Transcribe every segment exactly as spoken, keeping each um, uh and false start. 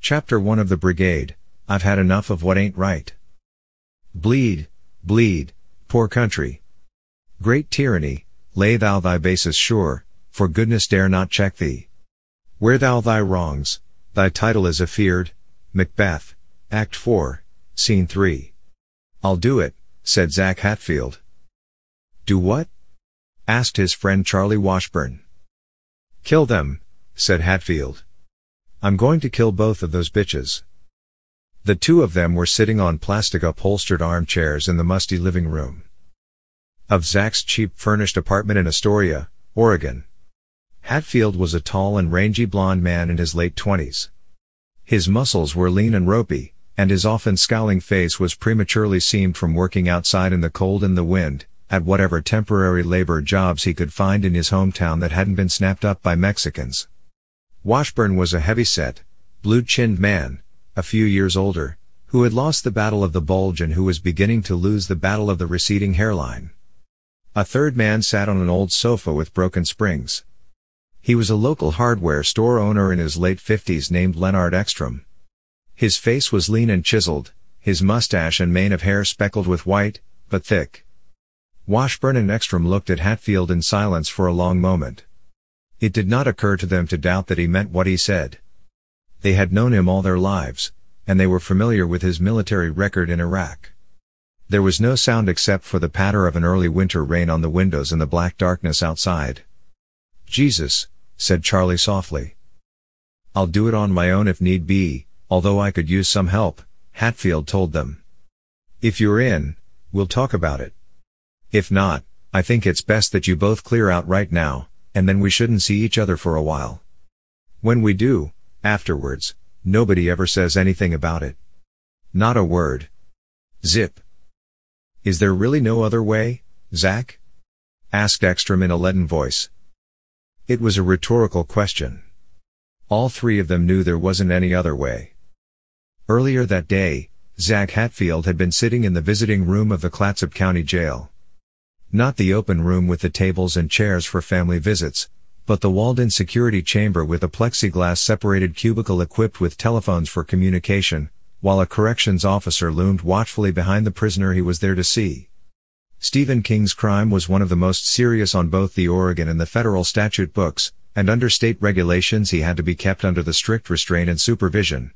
Chapter one of the Brigade, I've had enough of what ain't right. Bleed, bleed, poor country. Great tyranny, lay thou thy basis sure, for goodness dare not check thee. Wear thou thy wrongs, thy title is afeard. Macbeth, Act four, Scene three. I'll do it, said Zack Hatfield. Do what? Asked his friend Charlie Washburn. Kill them, said Hatfield. I'm going to kill both of those bitches. The two of them were sitting on plastic upholstered armchairs in the musty living room of Zack's cheap furnished apartment in Astoria, Oregon. Hatfield was a tall and rangy blond man in his late twenties. His muscles were lean and ropey, and his often scowling face was prematurely seamed from working outside in the cold and the wind, at whatever temporary labor jobs he could find in his hometown that hadn't been snapped up by Mexicans. Washburn was a heavy-set, blue-chinned man, a few years older, who had lost the battle of the bulge and who was beginning to lose the battle of the receding hairline. A third man sat on an old sofa with broken springs. He was a local hardware store owner in his late fifties named Leonard Ekstrom. His face was lean and chiseled, his mustache and mane of hair speckled with white, but thick. Washburn and Ekstrom looked at Hatfield in silence for a long moment. It did not occur to them to doubt that he meant what he said. They had known him all their lives, and they were familiar with his military record in Iraq. There was no sound except for the patter of an early winter rain on the windows and the black darkness outside. Jesus, said Charlie softly. I'll do it on my own if need be, although I could use some help, Hatfield told them. If you're in, we'll talk about it. If not, I think it's best that you both clear out right now, and then we shouldn't see each other for a while. When we do, afterwards, nobody ever says anything about it. Not a word. Zip. Is there really no other way, Zack? Asked Ekstrom in a leaden voice. It was a rhetorical question. All three of them knew there wasn't any other way. Earlier that day, Zack Hatfield had been sitting in the visiting room of the Clatsop County Jail. Not the open room with the tables and chairs for family visits, but the walled-in security chamber with a plexiglass-separated cubicle equipped with telephones for communication, while a corrections officer loomed watchfully behind the prisoner he was there to see. Stephen King's crime was one of the most serious on both the Oregon and the federal statute books, and under state regulations he had to be kept under the strict restraint and supervision.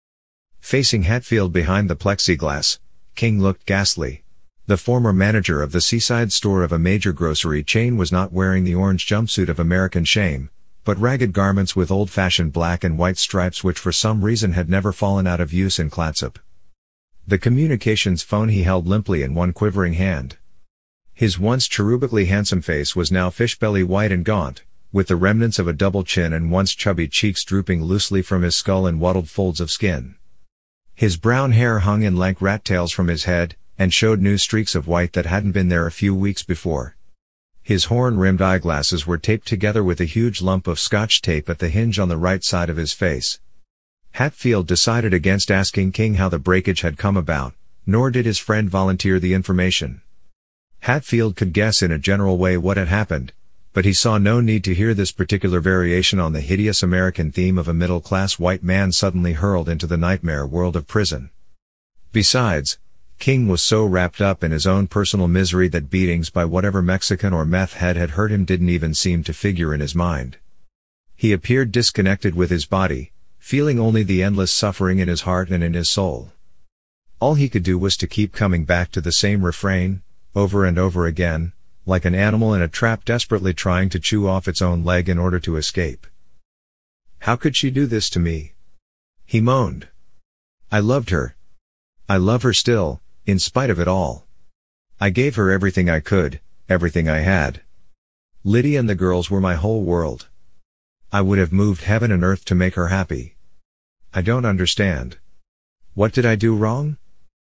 Facing Hatfield behind the plexiglass, King looked ghastly. The former manager of the seaside store of a major grocery chain was not wearing the orange jumpsuit of American shame, but ragged garments with old-fashioned black and white stripes which for some reason had never fallen out of use in Clatsop. The communications phone he held limply in one quivering hand. His once cherubically handsome face was now fish-belly white and gaunt, with the remnants of a double chin and once chubby cheeks drooping loosely from his skull in wattled folds of skin. His brown hair hung in lank rat tails from his head, and showed new streaks of white that hadn't been there a few weeks before. His horn-rimmed eyeglasses were taped together with a huge lump of scotch tape at the hinge on the right side of his face. Hatfield decided against asking King how the breakage had come about, nor did his friend volunteer the information. Hatfield could guess in a general way what had happened, but he saw no need to hear this particular variation on the hideous American theme of a middle-class white man suddenly hurled into the nightmare world of prison. Besides, King was so wrapped up in his own personal misery that beatings by whatever Mexican or meth head had hurt him didn't even seem to figure in his mind. He appeared disconnected with his body, feeling only the endless suffering in his heart and in his soul. All he could do was to keep coming back to the same refrain, over and over again, like an animal in a trap desperately trying to chew off its own leg in order to escape. How could she do this to me? He moaned. I loved her. I love her still, in spite of it all. I gave her everything I could, everything I had. Liddy and the girls were my whole world. I would have moved heaven and earth to make her happy. I don't understand. What did I do wrong?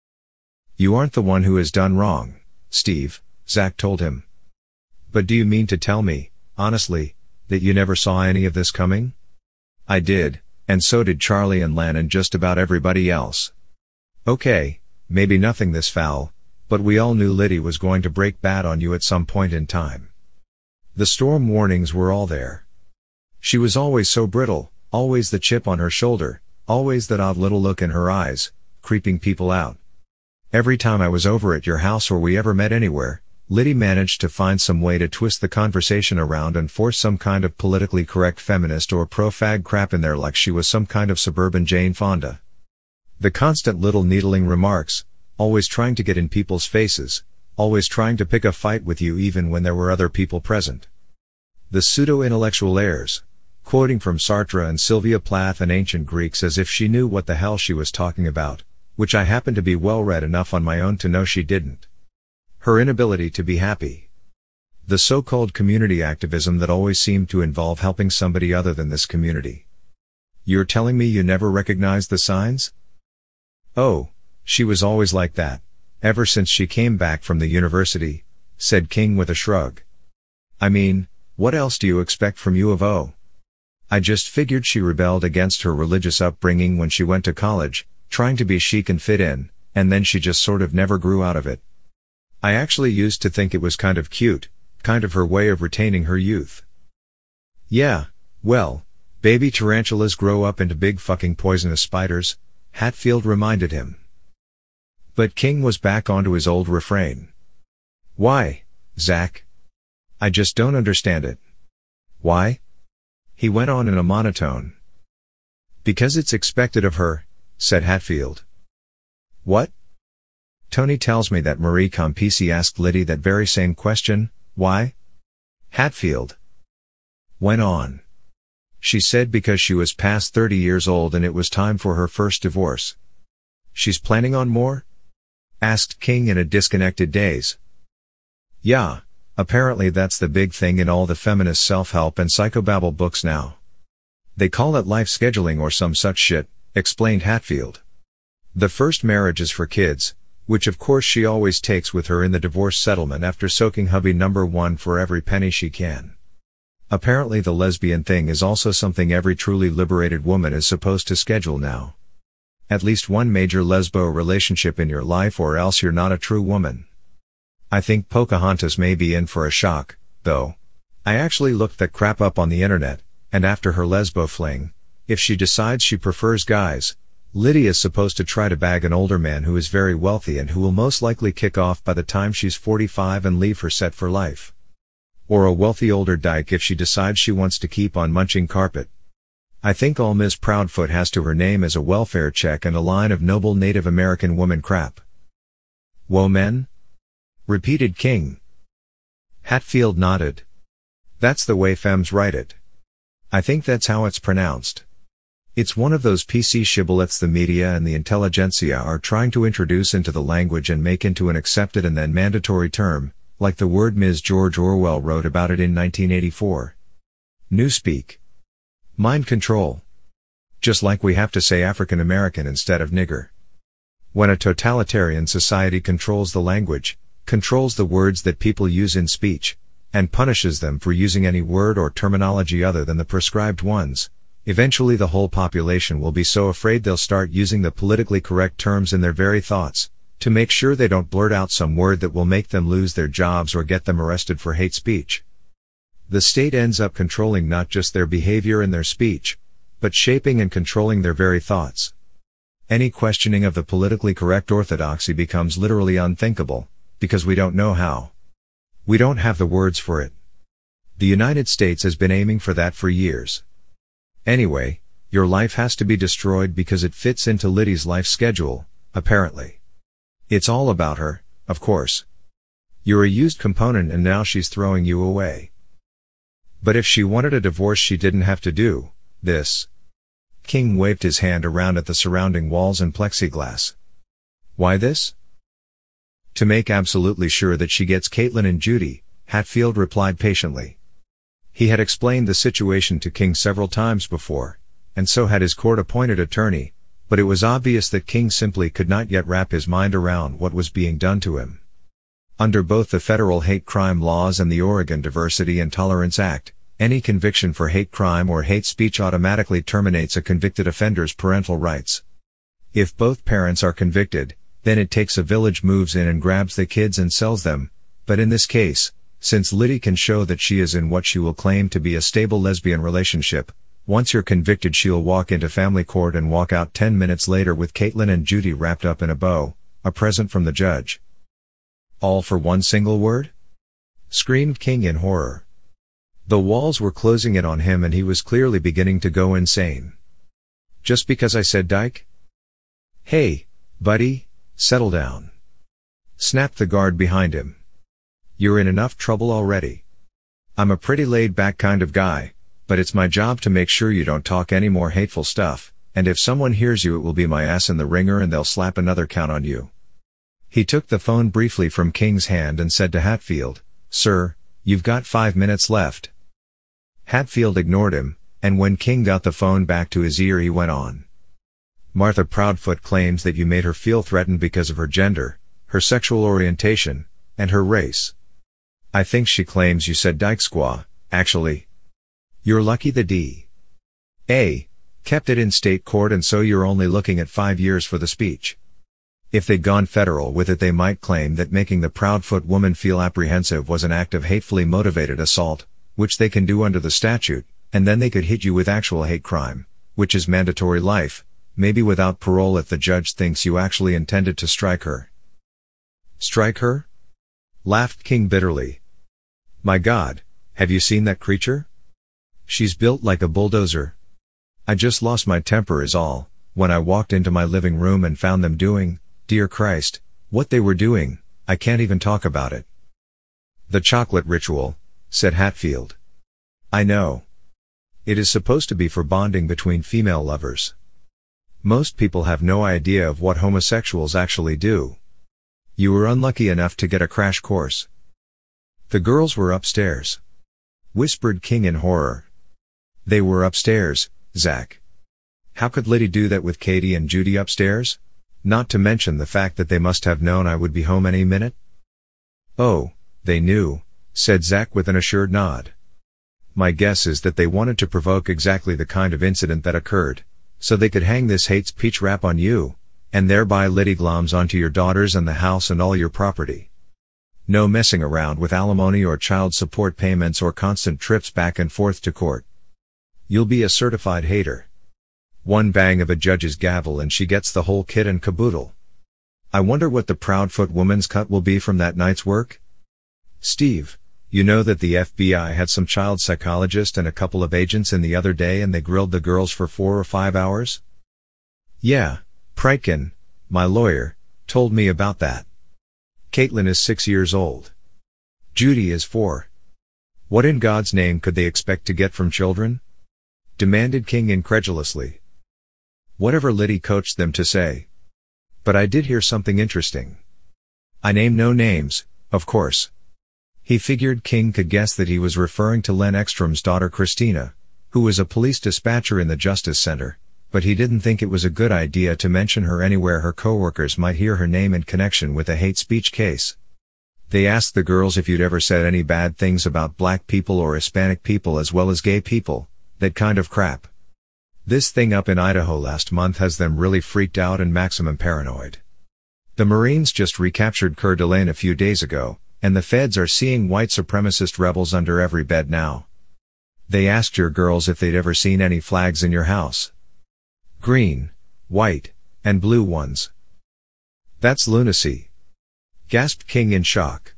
You aren't the one who has done wrong, Steve, Zack told him. But do you mean to tell me, honestly, that you never saw any of this coming? I did, and so did Charlie and Len and just about everybody else. Okay, maybe nothing this foul, but we all knew Liddy was going to break bad on you at some point in time. The storm warnings were all there. She was always so brittle, always the chip on her shoulder, Always that odd little look in her eyes, creeping people out. Every time I was over at your house or we ever met anywhere, Liddy managed to find some way to twist the conversation around and force some kind of politically correct feminist or pro-fag crap in there like she was some kind of suburban Jane Fonda. The constant little needling remarks, always trying to get in people's faces, always trying to pick a fight with you even when there were other people present. The pseudo-intellectual airs, quoting from Sartre and Sylvia Plath and ancient Greeks as if she knew what the hell she was talking about, which I happen to be well read enough on my own to know she didn't. Her inability to be happy. The so-called community activism that always seemed to involve helping somebody other than this community. You're telling me you never recognized the signs? Oh, she was always like that, ever since she came back from the university, said King with a shrug. I mean, what else do you expect from U of O? I just figured she rebelled against her religious upbringing when she went to college, trying to be chic and fit in, and then she just sort of never grew out of it. I actually used to think it was kind of cute, kind of her way of retaining her youth. Yeah, well, baby tarantulas grow up into big fucking poisonous spiders, Hatfield reminded him. But King was back onto his old refrain. Why, Zach? I just don't understand it. Why? He went on in a monotone. Because it's expected of her, said Hatfield. What? Tony tells me that Marie Campisi asked Liddy that very same question, why? Hatfield went on. She said because she was past thirty years old and it was time for her first divorce. She's planning on more? Asked King in a disconnected daze. Yeah, apparently that's the big thing in all the feminist self-help and psychobabble books now. They call it life scheduling or some such shit, explained Hatfield. The first marriage is for kids, which of course she always takes with her in the divorce settlement after soaking hubby number one for every penny she can. Apparently the lesbian thing is also something every truly liberated woman is supposed to schedule now. At least one major lesbo relationship in your life or else you're not a true woman. I think Pocahontas may be in for a shock, though. I actually looked that crap up on the internet, and after her lesbo fling, if she decides she prefers guys, Liddy is supposed to try to bag an older man who is very wealthy and who will most likely kick off by the time she's forty-five and leave her set for life. Or a wealthy older dyke if she decides she wants to keep on munching carpet. I think all Miz Proudfoot has to her name is a welfare check and a line of noble Native American woman crap. Whoa men? Repeated King. Hatfield nodded. That's the way femmes write it. I think that's how it's pronounced. It's one of those P C shibboleths the media and the intelligentsia are trying to introduce into the language and make into an accepted and then mandatory term, like the word Miz George Orwell wrote about it in nineteen eighty-four. Newspeak. Mind control. Just like we have to say African American instead of nigger. When a totalitarian society controls the language, controls the words that people use in speech, and punishes them for using any word or terminology other than the prescribed ones, eventually the whole population will be so afraid they'll start using the politically correct terms in their very thoughts, to make sure they don't blurt out some word that will make them lose their jobs or get them arrested for hate speech. The state ends up controlling not just their behavior and their speech, but shaping and controlling their very thoughts. Any questioning of the politically correct orthodoxy becomes literally unthinkable, because we don't know how. We don't have the words for it. The United States has been aiming for that for years. Anyway, your life has to be destroyed because it fits into Liddy's life schedule, apparently. It's all about her, of course. You're a used component and now she's throwing you away. But if she wanted a divorce she didn't have to do this. King waved his hand around at the surrounding walls and plexiglass. Why this? To make absolutely sure that she gets Caitlin and Judy, Hatfield replied patiently. He had explained the situation to King several times before, and so had his court-appointed attorney, but it was obvious that King simply could not yet wrap his mind around what was being done to him. Under both the federal hate crime laws and the Oregon Diversity and Tolerance Act, any conviction for hate crime or hate speech automatically terminates a convicted offender's parental rights. If both parents are convicted, then it takes a village moves in and grabs the kids and sells them, but in this case, since Liddy can show that she is in what she will claim to be a stable lesbian relationship, Once you're convicted, she'll walk into family court and walk out ten minutes later with Caitlin and Judy wrapped up in a bow, a present from the judge. All for one single word? Screamed King in horror. The walls were closing in on him and he was clearly beginning to go insane. Just because I said dyke? Hey, buddy, settle down. Snapped the guard behind him. You're in enough trouble already. I'm a pretty laid-back kind of guy, but it's my job to make sure you don't talk any more hateful stuff, and if someone hears you it will be my ass in the ringer and they'll slap another count on you. He took the phone briefly from King's hand and said to Hatfield, Sir, you've got five minutes left. Hatfield ignored him, and when King got the phone back to his ear he went on. Martha Proudfoot claims that you made her feel threatened because of her gender, her sexual orientation, and her race. I think she claims you said dyke squaw, actually. You're lucky the D A kept it in state court and so you're only looking at five years for the speech. If they'd gone federal with it they might claim that making the Proudfoot woman feel apprehensive was an act of hatefully motivated assault, which they can do under the statute, and then they could hit you with actual hate crime, which is mandatory life, maybe without parole if the judge thinks you actually intended to strike her. Strike her? Laughed King bitterly. My God, have you seen that creature? She's built like a bulldozer. I just lost my temper is all, when I walked into my living room and found them doing, dear Christ, what they were doing, I can't even talk about it. The chocolate ritual, said Hatfield. I know. It is supposed to be for bonding between female lovers. Most people have no idea of what homosexuals actually do. You were unlucky enough to get a crash course. The girls were upstairs. Whispered King in horror. They were upstairs, Zach. How could Liddy do that with Katie and Judy upstairs? Not to mention the fact that they must have known I would be home any minute? Oh, they knew, said Zach with an assured nod. My guess is that they wanted to provoke exactly the kind of incident that occurred, so they could hang this hate speech rap on you, and thereby Liddy gloms onto your daughters and the house and all your property. No messing around with alimony or child support payments or constant trips back and forth to court. You'll be a certified hater. One bang of a judge's gavel and she gets the whole kit and caboodle. I wonder what the Proudfoot woman's cut will be from that night's work? Steve, you know that the F B I had some child psychologist and a couple of agents in the other day and they grilled the girls for four or five hours? Yeah, Prytkin, my lawyer, told me about that. Caitlin is six years old. Judy is four. What in God's name could they expect to get from children? Demanded King incredulously. Whatever Liddy coached them to say. But I did hear something interesting. I name no names, of course. He figured King could guess that he was referring to Len Ekstrom's daughter Christina, who was a police dispatcher in the Justice Center, but he didn't think it was a good idea to mention her anywhere her coworkers might hear her name in connection with a hate speech case. They asked the girls if you'd ever said any bad things about black people or Hispanic people as well as gay people, that kind of crap. This thing up in Idaho last month has them really freaked out and maximum paranoid. The Marines just recaptured Coeur d'Alene a few days ago, and the feds are seeing white supremacist rebels under every bed now. They asked your girls if they'd ever seen any flags in your house. Green, white, and blue ones. That's lunacy. Gasped King in shock.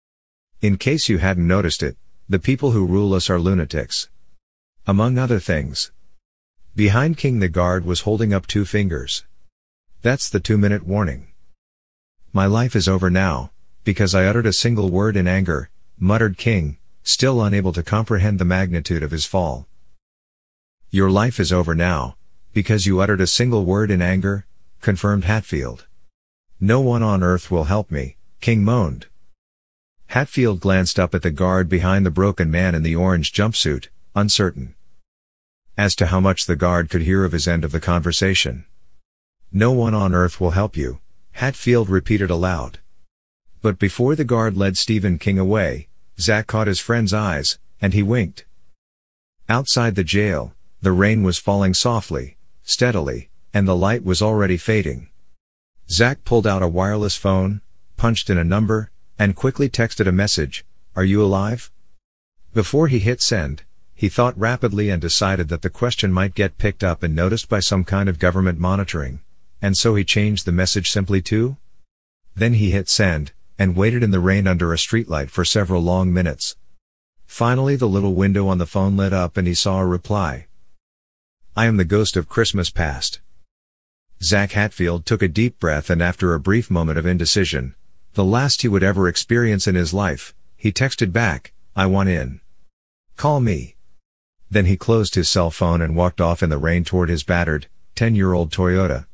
In case you hadn't noticed it, the people who rule us are lunatics. Among other things. Behind King the guard was holding up two fingers. That's the two-minute warning. My life is over now, because I uttered a single word in anger, muttered King, still unable to comprehend the magnitude of his fall. Your life is over now, because you uttered a single word in anger, confirmed Hatfield. No one on earth will help me, King moaned. Hatfield glanced up at the guard behind the broken man in the orange jumpsuit, uncertain as to how much the guard could hear of his end of the conversation. No one on earth will help you, Hatfield repeated aloud. But before the guard led Stephen King away, Zach caught his friend's eyes, and he winked. Outside the jail, the rain was falling softly, steadily, and the light was already fading. Zach pulled out a wireless phone, punched in a number, and quickly texted a message, "Are you alive?" Before he hit send, He thought rapidly and decided that the question might get picked up and noticed by some kind of government monitoring, and so he changed the message simply to. Then he hit send, and waited in the rain under a streetlight for several long minutes. Finally the little window on the phone lit up and he saw a reply. "I am the ghost of Christmas past." Zach Hatfield took a deep breath and after a brief moment of indecision, the last he would ever experience in his life, he texted back, "I want in. Call me." Then he closed his cell phone and walked off in the rain toward his battered, ten-year-old Toyota.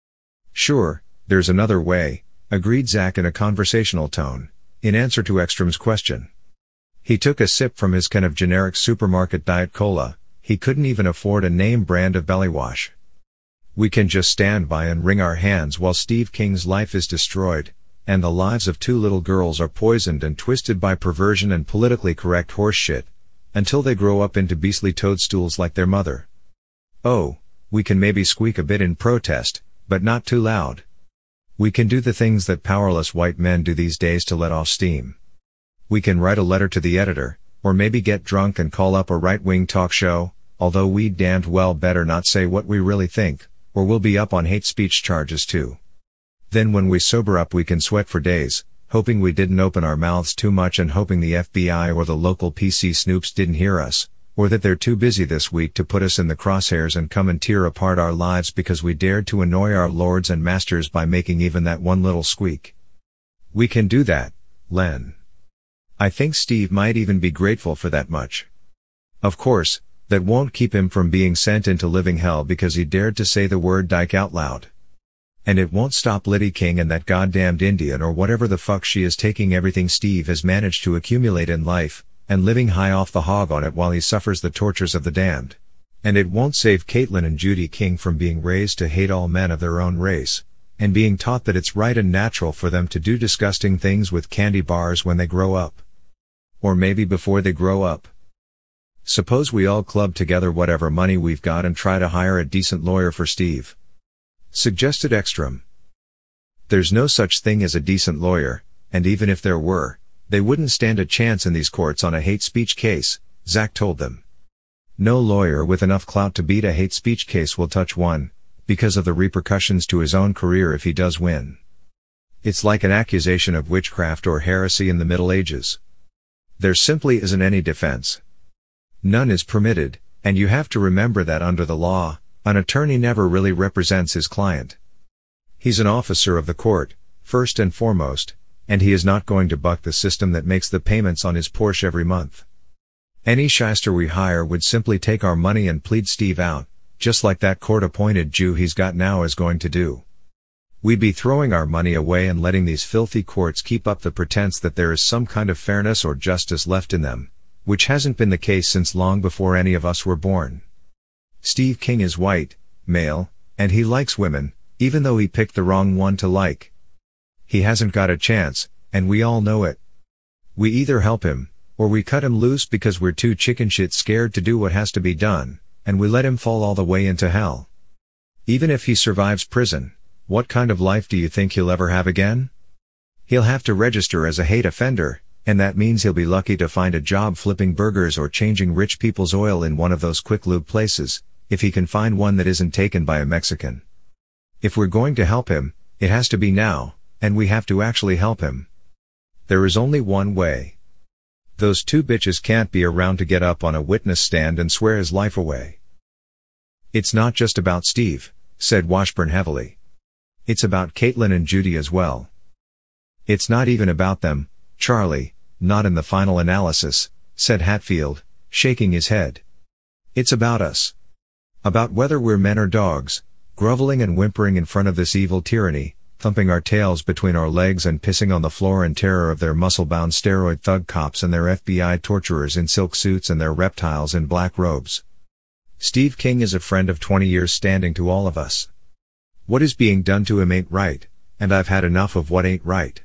"Sure, there's another way," agreed Zach in a conversational tone, in answer to Ekstrom's question. He took a sip from his can of generic supermarket Diet Cola. He couldn't even afford a name brand of belly wash. "We can just stand by and wring our hands while Steve King's life is destroyed, and the lives of two little girls are poisoned and twisted by perversion and politically correct horseshit, until they grow up into beastly toadstools like their mother. Oh, we can maybe squeak a bit in protest, but not too loud. We can do the things that powerless white men do these days to let off steam. We can write a letter to the editor, or maybe get drunk and call up a right-wing talk show, although we'd damned well better not say what we really think, or we'll be up on hate speech charges too. Then when we sober up we can sweat for days, hoping we didn't open our mouths too much and hoping the F B I or the local P C snoops didn't hear us, or that they're too busy this week to put us in the crosshairs and come and tear apart our lives because we dared to annoy our lords and masters by making even that one little squeak. We can do that, Len. I think Steve might even be grateful for that much. Of course, that won't keep him from being sent into living hell because he dared to say the word dyke out loud. And it won't stop Liddy King and that goddamned Indian or whatever the fuck she is taking everything Steve has managed to accumulate in life, and living high off the hog on it while he suffers the tortures of the damned. And it won't save Caitlyn and Judy King from being raised to hate all men of their own race, and being taught that it's right and natural for them to do disgusting things with candy bars when they grow up. Or maybe before they grow up. Suppose we all club together whatever money we've got and try to hire a decent lawyer for Steve," suggested Ekstrom. "There's no such thing as a decent lawyer, and even if there were, they wouldn't stand a chance in these courts on a hate speech case," Zach told them. "No lawyer with enough clout to beat a hate speech case will touch one, because of the repercussions to his own career if he does win. It's like an accusation of witchcraft or heresy in the Middle Ages. There simply isn't any defense. None is permitted, and you have to remember that under the law, an attorney never really represents his client. He's an officer of the court, first and foremost, and he is not going to buck the system that makes the payments on his Porsche every month. Any shyster we hire would simply take our money and plead Steve out, just like that court-appointed Jew he's got now is going to do. We'd be throwing our money away and letting these filthy courts keep up the pretense that there is some kind of fairness or justice left in them, which hasn't been the case since long before any of us were born. Steve King is white, male, and he likes women, even though he picked the wrong one to like. He hasn't got a chance, and we all know it. We either help him, or we cut him loose because we're too chicken shit scared to do what has to be done, and we let him fall all the way into hell. Even if he survives prison, what kind of life do you think he'll ever have again? He'll have to register as a hate offender, and that means he'll be lucky to find a job flipping burgers or changing rich people's oil in one of those quick lube places, if he can find one that isn't taken by a Mexican. If we're going to help him, it has to be now, and we have to actually help him. There is only one way. Those two bitches can't be around to get up on a witness stand and swear his life away." "It's not just about Steve," said Washburn heavily. "It's about Caitlyn and Judy as well." "It's not even about them, Charlie, not in the final analysis," said Hatfield, shaking his head. "It's about us. About whether we're men or dogs, groveling and whimpering in front of this evil tyranny, thumping our tails between our legs and pissing on the floor in terror of their muscle-bound steroid thug cops and their F B I torturers in silk suits and their reptiles in black robes. Steve King is a friend of twenty years standing to all of us. What is being done to him ain't right, and I've had enough of what ain't right.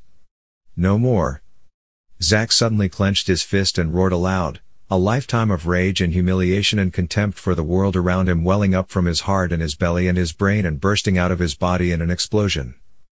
No more." Zach suddenly clenched his fist and roared aloud, a lifetime of rage and humiliation and contempt for the world around him welling up from his heart and his belly and his brain and bursting out of his body in an explosion.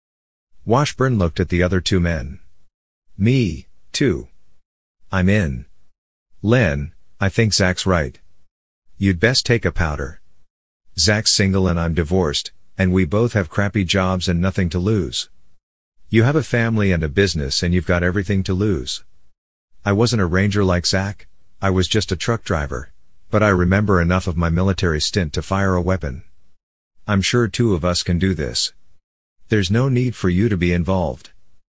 Washburn looked at the other two men. "Me, too. I'm in. Len, I think Zach's right. You'd best take a powder. Zach's single and I'm divorced, and we both have crappy jobs and nothing to lose. You have a family and a business and you've got everything to lose. I wasn't a ranger like Zach, I was just a truck driver, but I remember enough of my military stint to fire a weapon. I'm sure two of us can do this. There's no need for you to be involved.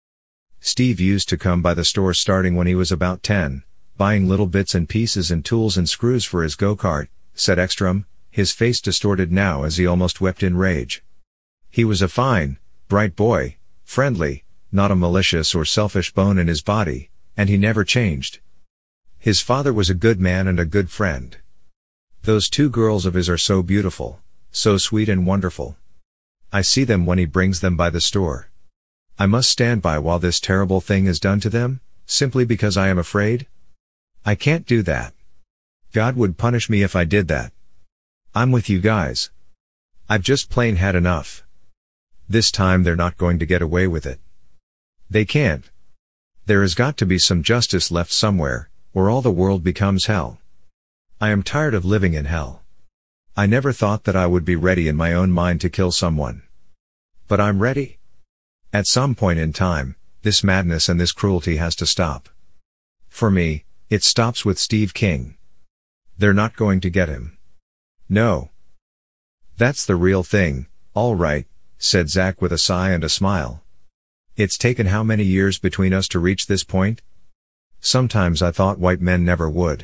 Steve used to come by the store starting when he was about ten, buying little bits and pieces and tools and screws for his go-kart, said Ekstrom, his face distorted now as he almost wept in rage. He was a fine, bright boy, friendly, not a malicious or selfish bone in his body, and he never changed. His father was a good man and a good friend. Those two girls of his are so beautiful, so sweet and wonderful. I see them when he brings them by the store. I must stand by while this terrible thing is done to them, simply because I am afraid? I can't do that. God would punish me if I did that. I'm with you guys. I've just plain had enough. This time they're not going to get away with it. They can't. There has got to be some justice left somewhere, or all the world becomes hell. I am tired of living in hell. I never thought that I would be ready in my own mind to kill someone. But I'm ready. At some point in time, this madness and this cruelty has to stop. For me, it stops with Steve King. They're not going to get him. No. That's the real thing, all right, said Zach with a sigh and a smile. It's taken how many years between us to reach this point? Sometimes I thought white men never would.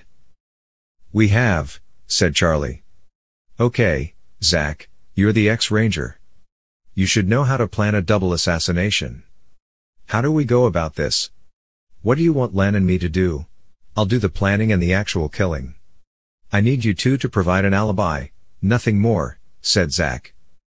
We have, said Charlie. Okay, Zach, you're the ex-ranger. You should know how to plan a double assassination. How do we go about this? What do you want Len and me to do? I'll do the planning and the actual killing. I need you two to provide an alibi, nothing more, said Zach.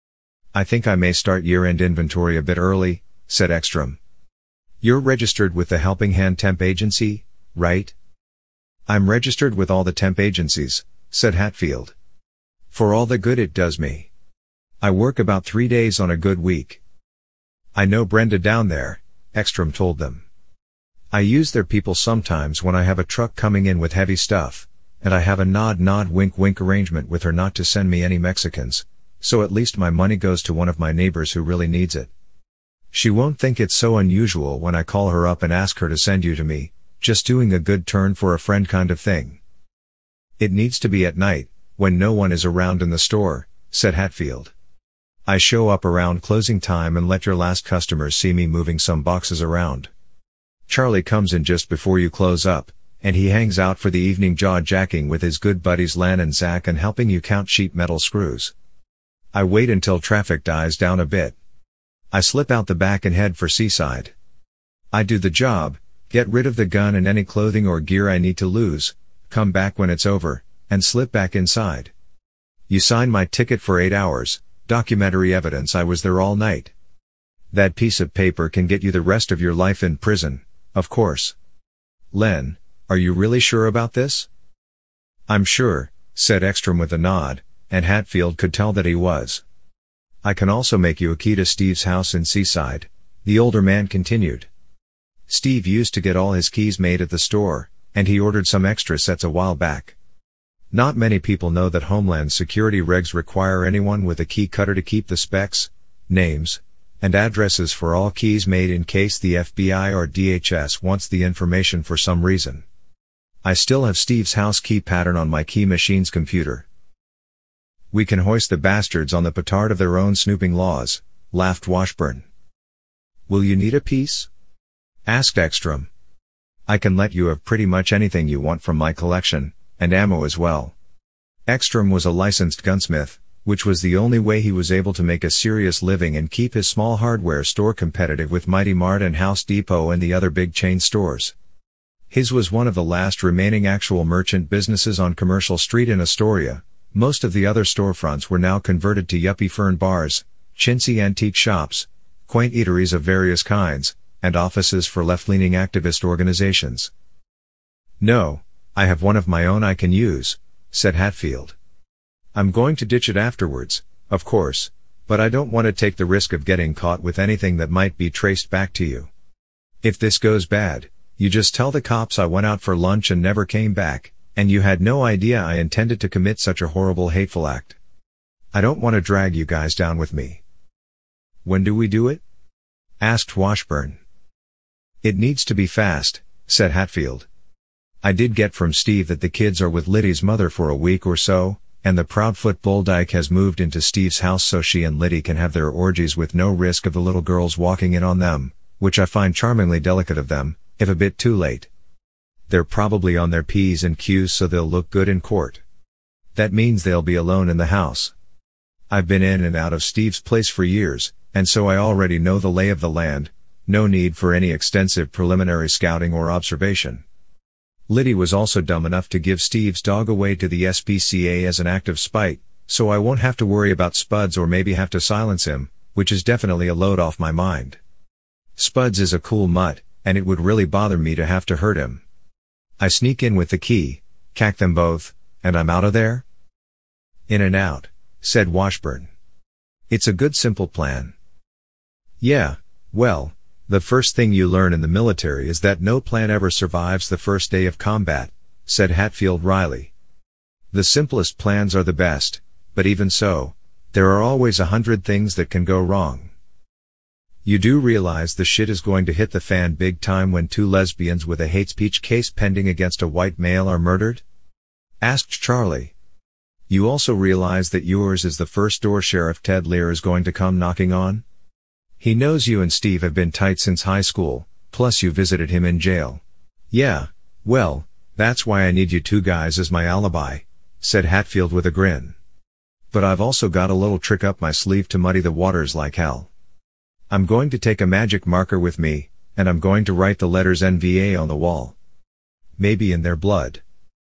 I think I may start year-end inventory a bit early, said Ekstrom. You're registered with the Helping Hand Temp Agency, right? I'm registered with all the temp agencies, said Hatfield. For all the good it does me. I work about three days on a good week. I know Brenda down there, Ekstrom told them. I use their people sometimes when I have a truck coming in with heavy stuff, and I have a nod-nod wink-wink arrangement with her not to send me any Mexicans, so at least my money goes to one of my neighbors who really needs it. She won't think it's so unusual when I call her up and ask her to send you to me, just doing a good turn for a friend kind of thing. It needs to be at night, when no one is around in the store, said Hatfield. I show up around closing time and let your last customers see me moving some boxes around. Charlie comes in just before you close up, and he hangs out for the evening jaw-jacking with his good buddies Len and Zach and helping you count sheet metal screws. I wait until traffic dies down a bit. I slip out the back and head for Seaside. I do the job, get rid of the gun and any clothing or gear I need to lose, come back when it's over, and slip back inside. You sign my ticket for eight hours, documentary evidence I was there all night. That piece of paper can get you the rest of your life in prison, of course. Len, are you really sure about this? I'm sure, said Ekstrom with a nod, and Hatfield could tell that he was. I can also make you a key to Steve's house in Seaside, the older man continued. Steve used to get all his keys made at the store, and he ordered some extra sets a while back. Not many people know that Homeland Security regs require anyone with a key cutter to keep the specs, names, and addresses for all keys made in case the F B I or D H S wants the information for some reason. I still have Steve's house key pattern on my key machine's computer. We can hoist the bastards on the petard of their own snooping laws, laughed Washburn. Will you need a piece? Asked Ekstrom. I can let you have pretty much anything you want from my collection, and ammo as well. Ekstrom was a licensed gunsmith, which was the only way he was able to make a serious living and keep his small hardware store competitive with Mighty Mart and House Depot and the other big chain stores. His was one of the last remaining actual merchant businesses on Commercial Street in Astoria. Most of the other storefronts were now converted to yuppie fern bars, chintzy antique shops, quaint eateries of various kinds, and offices for left-leaning activist organizations. No, I have one of my own I can use, said Hatfield. I'm going to ditch it afterwards, of course, but I don't want to take the risk of getting caught with anything that might be traced back to you. If this goes bad, you just tell the cops I went out for lunch and never came back, And you had no idea I intended to commit such a horrible, hateful act. I don't want to drag you guys down with me. When do we do it? Asked Washburn. It needs to be fast, said Hatfield. I did get from Steve that the kids are with Liddy's mother for a week or so, and the Proudfoot Bulldyke has moved into Steve's house so she and Liddy can have their orgies with no risk of the little girls walking in on them, which I find charmingly delicate of them, if a bit too late. They're probably on their P's and Q's so they'll look good in court. That means they'll be alone in the house. I've been in and out of Steve's place for years, and so I already know the lay of the land, no need for any extensive preliminary scouting or observation. Liddy was also dumb enough to give Steve's dog away to the S P C A as an act of spite, so I won't have to worry about Spuds or maybe have to silence him, which is definitely a load off my mind. Spuds is a cool mutt, and it would really bother me to have to hurt him. I sneak in with the key, cack them both, and I'm out of there? In and out, said Washburn. It's a good simple plan. Yeah, well, the first thing you learn in the military is that no plan ever survives the first day of combat, said Hatfield wryly. The simplest plans are the best, but even so, there are always a hundred things that can go wrong. You do realize the shit is going to hit the fan big time when two lesbians with a hate speech case pending against a white male are murdered? Asked Charlie. You also realize that yours is the first door Sheriff Ted Lear is going to come knocking on? He knows you and Steve have been tight since high school, plus you visited him in jail. Yeah, well, that's why I need you two guys as my alibi, said Hatfield with a grin. But I've also got a little trick up my sleeve to muddy the waters like hell. I'm going to take a magic marker with me, and I'm going to write the letters N V A on the wall. Maybe in their blood.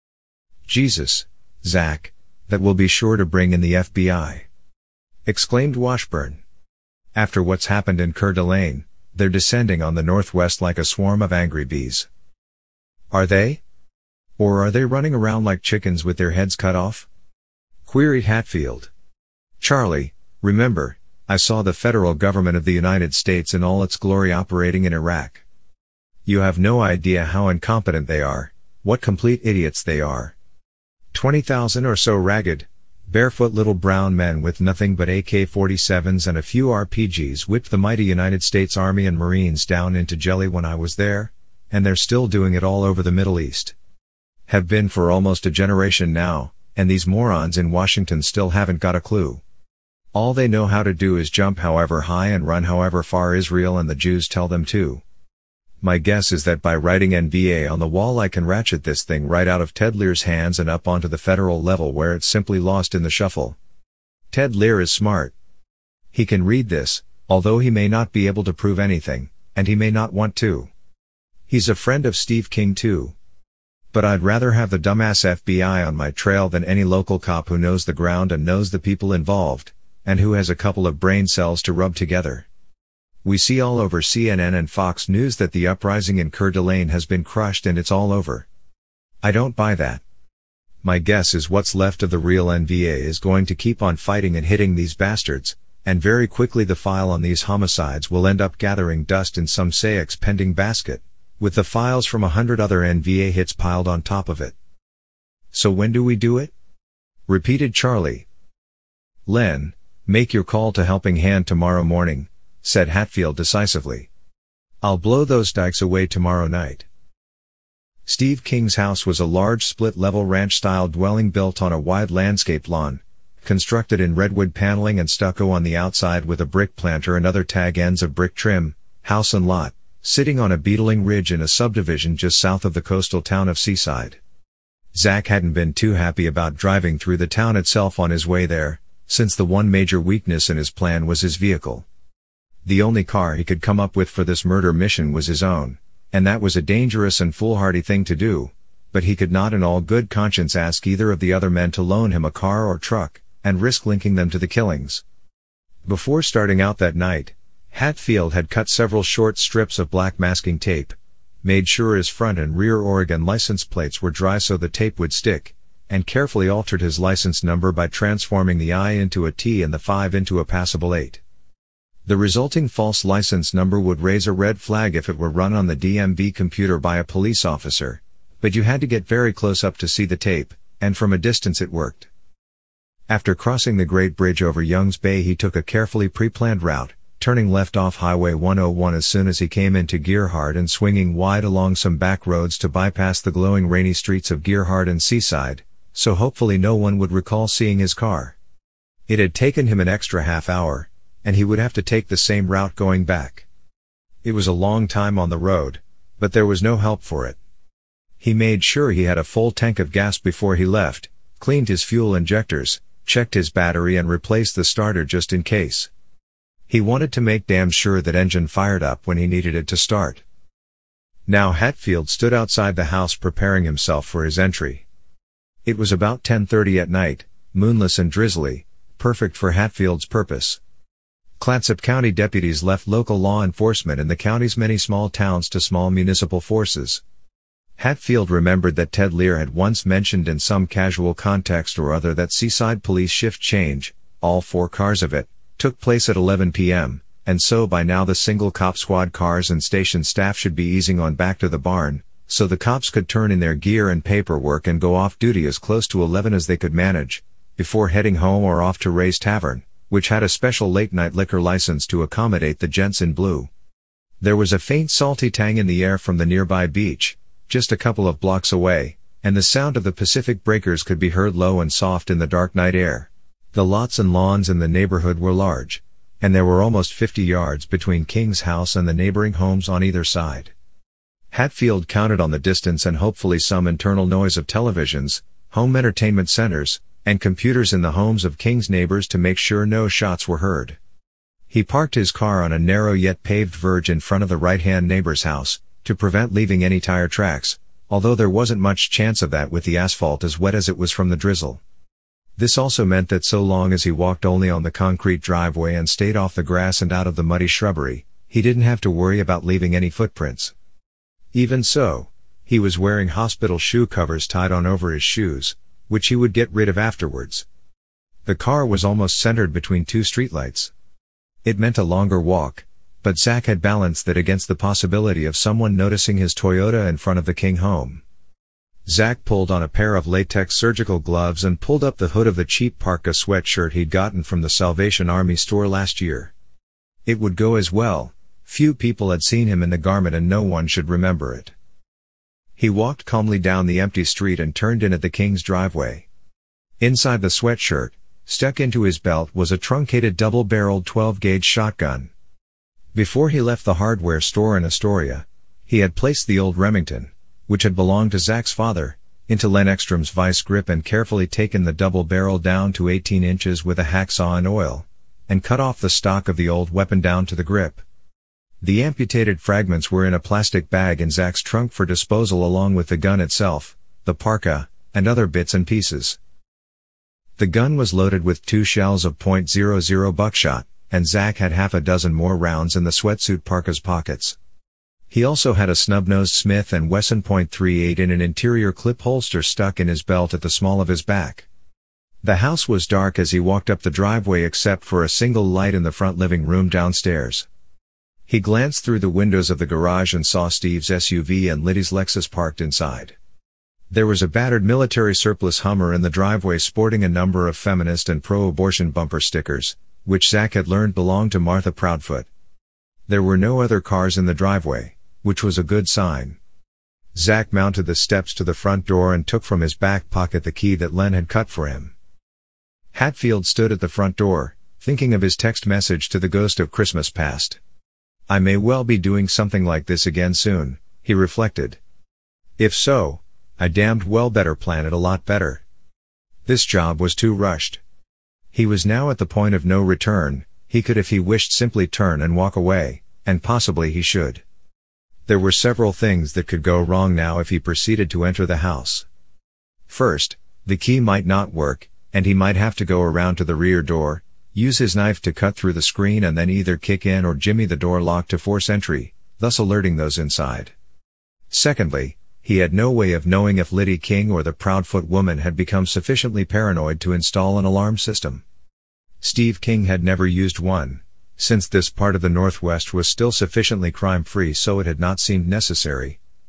Jesus, Zach, that will be sure to bring in the F B I. Exclaimed Washburn. After what's happened in Coeur d'Alene, they're descending on the Northwest like a swarm of angry bees. Are they? Or are they running around like chickens with their heads cut off? Queried Hatfield. Charlie, remember, I saw the federal government of the United States in all its glory operating in Iraq. You have no idea how incompetent they are, what complete idiots they are. Twenty thousand or so ragged, barefoot little brown men with nothing but A K forty-sevens and a few R P Gs whipped the mighty United States Army and Marines down into jelly when I was there, and they're still doing it all over the Middle East. Have been for almost a generation now, and these morons in Washington still haven't got a clue. All they know how to do is jump however high and run however far Israel and the Jews tell them to. My guess is that by writing N V A on the wall I can ratchet this thing right out of Ted Lear's hands and up onto the federal level where it's simply lost in the shuffle. Ted Lear is smart. He can read this, although he may not be able to prove anything, and he may not want to. He's a friend of Steve King too. But I'd rather have the dumbass F B I on my trail than any local cop who knows the ground and knows the people involved, and who has a couple of brain cells to rub together. We see all over C N N and Fox News that the uprising in Coeur d'Alene has been crushed and it's all over. I don't buy that. My guess is what's left of the real N V A is going to keep on fighting and hitting these bastards, and very quickly the file on these homicides will end up gathering dust in some S A I C's pending basket, with the files from a hundred other N V A hits piled on top of it. So when do we do it? Repeated Charlie. Len, make your call to Helping Hand tomorrow morning, said Hatfield decisively. I'll blow those dykes away tomorrow night. Steve King's house was a large split-level ranch-style dwelling built on a wide landscaped lawn, constructed in redwood paneling and stucco on the outside with a brick planter and other tag ends of brick trim, house and lot, sitting on a beetling ridge in a subdivision just south of the coastal town of Seaside. Zach hadn't been too happy about driving through the town itself on his way there, since the one major weakness in his plan was his vehicle. The only car he could come up with for this murder mission was his own, and that was a dangerous and foolhardy thing to do, but he could not in all good conscience ask either of the other men to loan him a car or truck, and risk linking them to the killings. Before starting out that night, Hatfield had cut several short strips of black masking tape, made sure his front and rear Oregon license plates were dry so the tape would stick, and carefully altered his license number by transforming the I into a T and the five into a passable eight. The resulting false license number would raise a red flag if it were run on the D M V computer by a police officer, But you had to get very close up to see the tape, and from a distance it worked. After crossing the Great Bridge over Young's Bay, he took a carefully pre-planned route, turning left off Highway one oh one as soon as he came into Gerhard and swinging wide along some back roads to bypass the glowing rainy streets of Gerhard and Seaside, so hopefully no one would recall seeing his car. It had taken him an extra half hour, and he would have to take the same route going back. It was a long time on the road, but there was no help for it. He made sure he had a full tank of gas before he left, cleaned his fuel injectors, checked his battery and replaced the starter just in case. He wanted to make damn sure that engine fired up when he needed it to start. Now Hatfield stood outside the house preparing himself for his entry. It was about ten thirty at night, moonless and drizzly, perfect for Hatfield's purpose. Clatsop County deputies left local law enforcement in the county's many small towns to small municipal forces. Hatfield remembered that Ted Lear had once mentioned in some casual context or other that Seaside Police shift change, all four cars of it, took place at eleven p m, and so by now the single cop squad cars and station staff should be easing on back to the barn, so the cops could turn in their gear and paperwork and go off duty as close to eleven as they could manage, before heading home or off to Ray's Tavern, which had a special late-night liquor license to accommodate the gents in blue. There was a faint salty tang in the air from the nearby beach, just a couple of blocks away, and the sound of the Pacific breakers could be heard low and soft in the dark night air. The lots and lawns in the neighborhood were large, and there were almost fifty yards between King's house and the neighboring homes on either side. Hatfield counted on the distance and hopefully some internal noise of televisions, home entertainment centers, and computers in the homes of King's neighbors to make sure no shots were heard. He parked his car on a narrow yet paved verge in front of the right-hand neighbor's house, to prevent leaving any tire tracks, although there wasn't much chance of that with the asphalt as wet as it was from the drizzle. This also meant that so long as he walked only on the concrete driveway and stayed off the grass and out of the muddy shrubbery, he didn't have to worry about leaving any footprints. Even so, he was wearing hospital shoe covers tied on over his shoes, which he would get rid of afterwards. The car was almost centered between two streetlights. It meant a longer walk, but Zach had balanced that against the possibility of someone noticing his Toyota in front of the King home. Zach pulled on a pair of latex surgical gloves and pulled up the hood of the cheap parka sweatshirt he'd gotten from the Salvation Army store last year. It would go as well, few people had seen him in the garment and no one should remember it. He walked calmly down the empty street and turned in at the King's driveway. Inside the sweatshirt, stuck into his belt, was a truncated double-barreled twelve gauge shotgun. Before he left the hardware store in Astoria, he had placed the old Remington, which had belonged to Zach's father, into Len Ekstrom's vice grip and carefully taken the double barrel down to eighteen inches with a hacksaw and oil, and cut off the stock of the old weapon down to the grip. The amputated fragments were in a plastic bag in Zach's trunk for disposal along with the gun itself, the parka, and other bits and pieces. The gun was loaded with two shells of point zero zero buckshot, and Zach had half a dozen more rounds in the sweatsuit parka's pockets. He also had a snub-nosed Smith and Wesson point three eight in an interior clip holster stuck in his belt at the small of his back. The house was dark as he walked up the driveway except for a single light in the front living room downstairs. He glanced through the windows of the garage and saw Steve's S U V and Liddy's Lexus parked inside. There was a battered military surplus Hummer in the driveway sporting a number of feminist and pro-abortion bumper stickers, which Zach had learned belonged to Martha Proudfoot. There were no other cars in the driveway, which was a good sign. Zach mounted the steps to the front door and took from his back pocket the key that Len had cut for him. Hatfield stood at the front door, thinking of his text message to the ghost of Christmas past. I may well be doing something like this again soon, he reflected. If so, I damned well better plan it a lot better. This job was too rushed. He was now at the point of no return. He could if he wished simply turn and walk away, and possibly he should. There were several things that could go wrong now if he proceeded to enter the house. First, the key might not work, and he might have to go around to the rear door, use his knife to cut through the screen and then either kick in or jimmy the door lock to force entry, thus alerting those inside. Secondly, he had no way of knowing if Liddy King or the Proudfoot woman had become sufficiently paranoid to install an alarm system. Steve King had never used one, since this part of the Northwest was still sufficiently crime-free so it had not seemed necessary,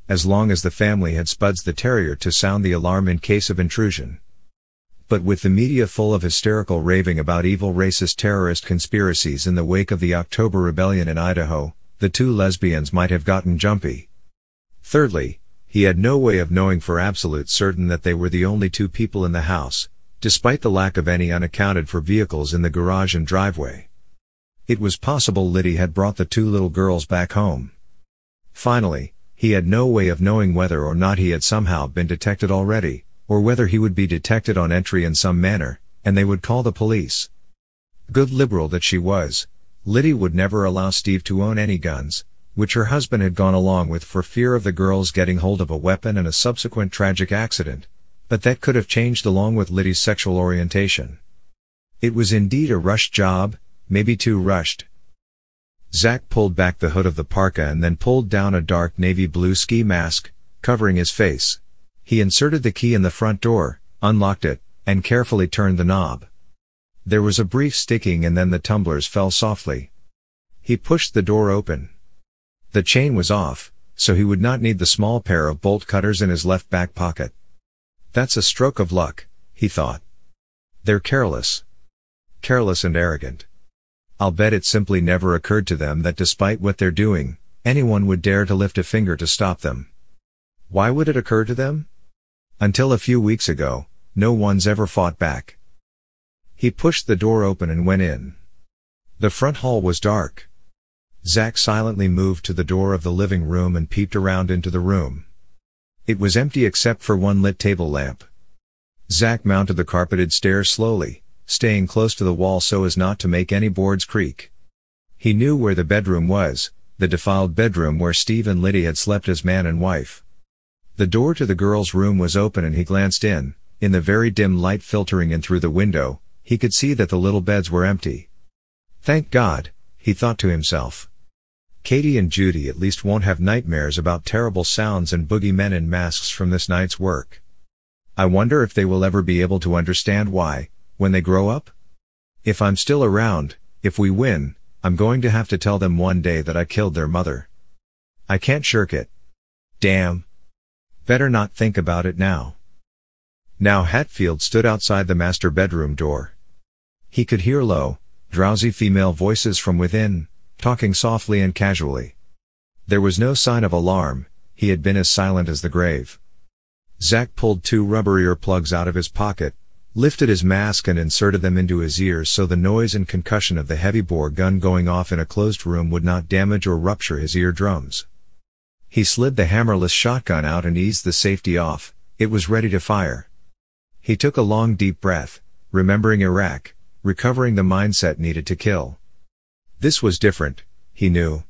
as long as the family had Spuds the Terrier to sound the alarm in case of intrusion. But with the media full of hysterical raving about evil racist terrorist conspiracies in the wake of the October Rebellion in Idaho, the two lesbians might have gotten jumpy. Thirdly, he had no way of knowing for absolute certain that they were the only two people in the house, despite the lack of any unaccounted for vehicles in the garage and driveway. It was possible Liddy had brought the two little girls back home. Finally, he had no way of knowing whether or not he had somehow been detected already, or whether he would be detected on entry in some manner, and they would call the police. Good liberal that she was, Liddy would never allow Steve to own any guns, which her husband had gone along with for fear of the girls getting hold of a weapon and a subsequent tragic accident, but that could have changed along with Liddy's sexual orientation. It was indeed a rushed job, maybe too rushed. Zack pulled back the hood of the parka and then pulled down a dark navy blue ski mask, covering his face. He inserted the key in the front door, unlocked it, and carefully turned the knob. There was a brief sticking and then the tumblers fell softly. He pushed the door open. The chain was off, so he would not need the small pair of bolt cutters in his left back pocket. That's a stroke of luck, he thought. They're careless. Careless and arrogant. I'll bet it simply never occurred to them that despite what they're doing, anyone would dare to lift a finger to stop them. Why would it occur to them? Until a few weeks ago, no one's ever fought back. He pushed the door open and went in. The front hall was dark. Zack silently moved to the door of the living room and peeped around into the room. It was empty except for one lit table lamp. Zack mounted the carpeted stairs slowly, staying close to the wall so as not to make any boards creak. He knew where the bedroom was, the defiled bedroom where Steve and Liddy had slept as man and wife. The door to the girls' room was open and he glanced in. In the very dim light filtering in through the window, he could see that the little beds were empty. Thank God, he thought to himself. Katie and Judy at least won't have nightmares about terrible sounds and boogeymen in masks from this night's work. I wonder if they will ever be able to understand why, when they grow up? If I'm still around, if we win, I'm going to have to tell them one day that I killed their mother. I can't shirk it. Damn. Better not think about it now. Now Hatfield stood outside the master bedroom door. He could hear low, drowsy female voices from within, talking softly and casually. There was no sign of alarm, he had been as silent as the grave. Zack pulled two rubber earplugs out of his pocket, lifted his mask and inserted them into his ears so the noise and concussion of the heavy-bore gun going off in a closed room would not damage or rupture his eardrums. He slid the hammerless shotgun out and eased the safety off. It was ready to fire. He took a long deep breath, remembering Iraq, recovering the mindset needed to kill. This was different, he knew.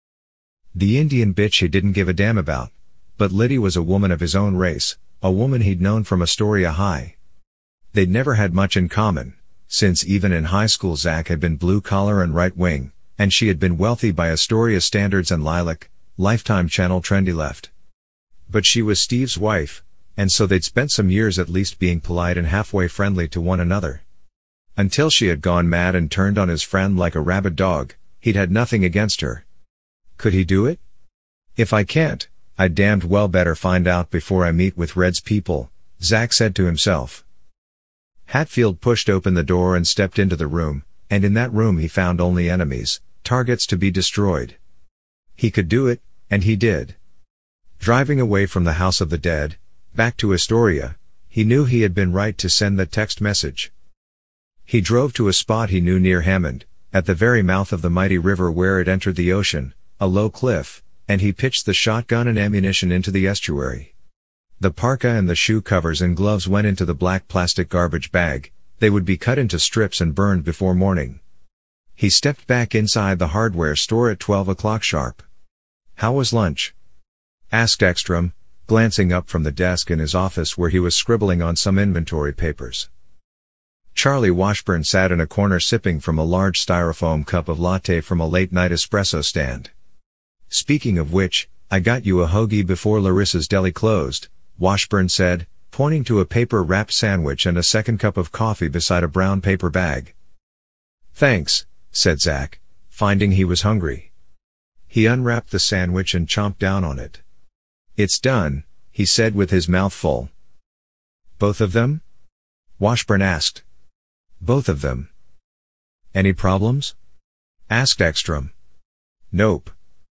The Indian bitch he didn't give a damn about, but Liddy was a woman of his own race, a woman he'd known from Astoria High. They'd never had much in common, since even in high school Zack had been blue-collar and right-wing, and she had been wealthy by Astoria standards and Lilac, Lifetime Channel trendy left. But she was Steve's wife, and so they'd spent some years at least being polite and halfway friendly to one another. Until she had gone mad and turned on his friend like a rabid dog, he'd had nothing against her. Could he do it? If I can't, I'd damned well better find out before I meet with Red's people, Zack said to himself. Hatfield pushed open the door and stepped into the room, and in that room he found only enemies, targets to be destroyed. He could do it, and he did. Driving away from the house of the dead, back to Astoria, he knew he had been right to send that text message. He drove to a spot he knew near Hammond, at the very mouth of the mighty river where it entered the ocean, a low cliff, and he pitched the shotgun and ammunition into the estuary. The parka and the shoe covers and gloves went into the black plastic garbage bag. They would be cut into strips and burned before morning. He stepped back inside the hardware store at twelve o'clock sharp. How was lunch? Asked Ekstrom, glancing up from the desk in his office where he was scribbling on some inventory papers. Charlie Washburn sat in a corner sipping from a large styrofoam cup of latte from a late-night espresso stand. Speaking of which, I got you a hoagie before Larissa's Deli closed, Washburn said, pointing to a paper-wrapped sandwich and a second cup of coffee beside a brown paper bag. Thanks, said Zack, finding he was hungry. He unwrapped the sandwich and chomped down on it. It's done, he said with his mouth full. Both of them? Washburn asked. Both of them. Any problems? Asked Ekstrom. Nope.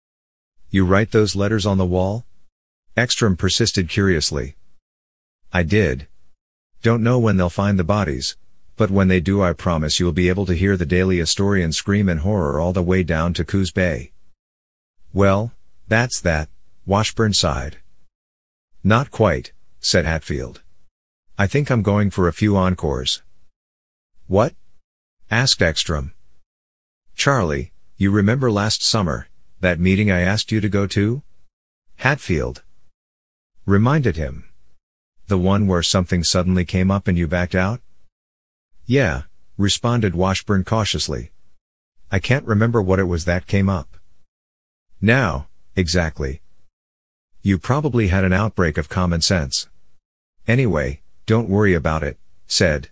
You write those letters on the wall? Ekstrom persisted curiously. I did. Don't know when they'll find the bodies, but when they do I promise you'll be able to hear the Daily Astorian scream in horror all the way down to Coos Bay. Well, that's that, Washburn sighed. Not quite, said Hatfield. I think I'm going for a few encores. What? Asked Ekstrom. Charlie, you remember last summer, that meeting I asked you to go to? Hatfield reminded him. The one where something suddenly came up and you backed out? Yeah, responded Washburn cautiously. I can't remember what it was that came up. Now, exactly. You probably had an outbreak of common sense. Anyway, don't worry about it, said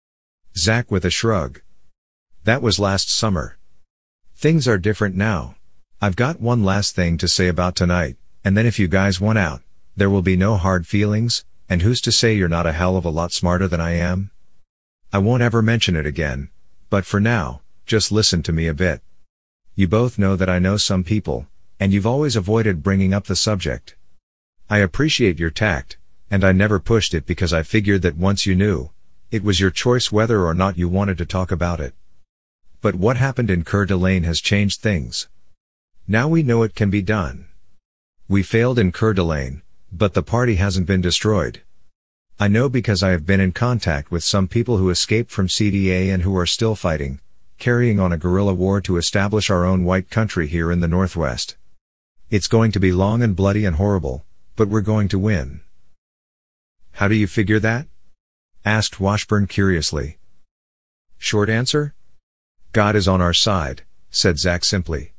Zack with a shrug. That was last summer. Things are different now. I've got one last thing to say about tonight, and then if you guys want out, there will be no hard feelings, and who's to say you're not a hell of a lot smarter than I am? I won't ever mention it again, but for now, just listen to me a bit. You both know that I know some people, and you've always avoided bringing up the subject. I appreciate your tact, and I never pushed it because I figured that once you knew, it was your choice whether or not you wanted to talk about it. But what happened in Coeur d'Alene has changed things. Now we know it can be done. We failed in Coeur d'Alene, but the party hasn't been destroyed. I know because I have been in contact with some people who escaped from C D A and who are still fighting, carrying on a guerrilla war to establish our own white country here in the Northwest. It's going to be long and bloody and horrible, but we're going to win. How do you figure that? Asked Washburn curiously. Short answer? God is on our side, said Zack simply.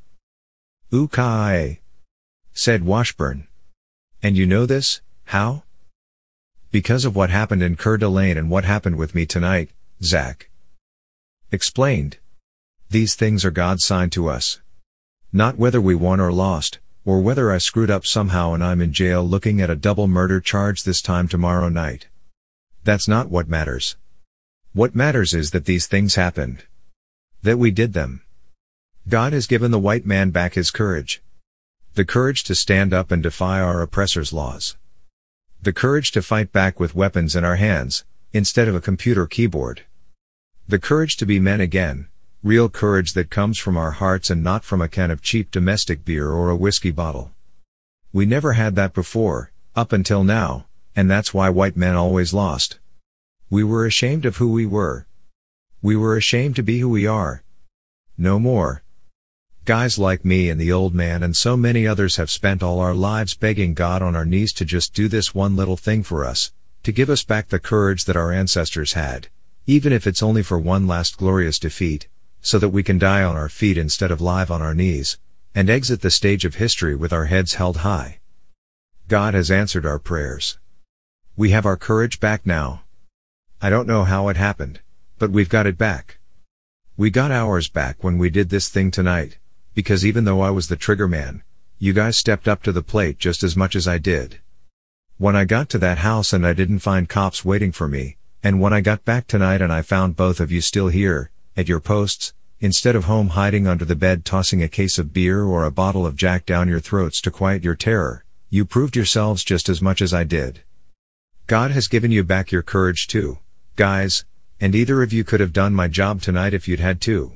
Oo-ka-I, said Washburn. And you know this, how? Because of what happened in Coeur d'Alene and what happened with me tonight, Zack explained. These things are God's sign to us. Not whether we won or lost, or whether I screwed up somehow and I'm in jail looking at a double murder charge this time tomorrow night. That's not what matters. What matters is that these things happened. That we did them. God has given the white man back his courage. The courage to stand up and defy our oppressors' laws. The courage to fight back with weapons in our hands, instead of a computer keyboard. The courage to be men again, real courage that comes from our hearts and not from a can of cheap domestic beer or a whiskey bottle. We never had that before, up until now, and that's why white men always lost. We were ashamed of who we were. We were ashamed to be who we are. No more. Guys like me and the old man and so many others have spent all our lives begging God on our knees to just do this one little thing for us, to give us back the courage that our ancestors had, even if it's only for one last glorious defeat, so that we can die on our feet instead of live on our knees, and exit the stage of history with our heads held high. God has answered our prayers. We have our courage back now. I don't know how it happened, but we've got it back. We got ours back when we did this thing tonight. Because even though I was the trigger man, you guys stepped up to the plate just as much as I did. When I got to that house and I didn't find cops waiting for me, and when I got back tonight and I found both of you still here, at your posts, instead of home hiding under the bed tossing a case of beer or a bottle of Jack down your throats to quiet your terror, you proved yourselves just as much as I did. God has given you back your courage too, guys, and either of you could have done my job tonight if you'd had to.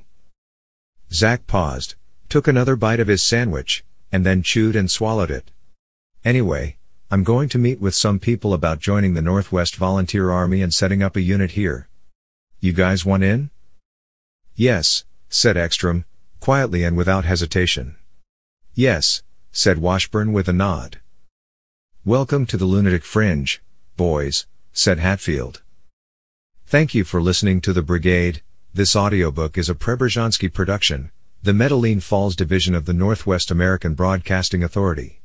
Zack paused, took another bite of his sandwich, and then chewed and swallowed it. Anyway, I'm going to meet with some people about joining the Northwest Volunteer Army and setting up a unit here. You guys want in? Yes, said Ekstrom, quietly and without hesitation. Yes, said Washburn with a nod. Welcome to the Lunatic Fringe, boys, said Hatfield. Thank you for listening to The Brigade. This audiobook is a Prebrezhansky production, the Medellin Falls division of the Northwest American Broadcasting Authority.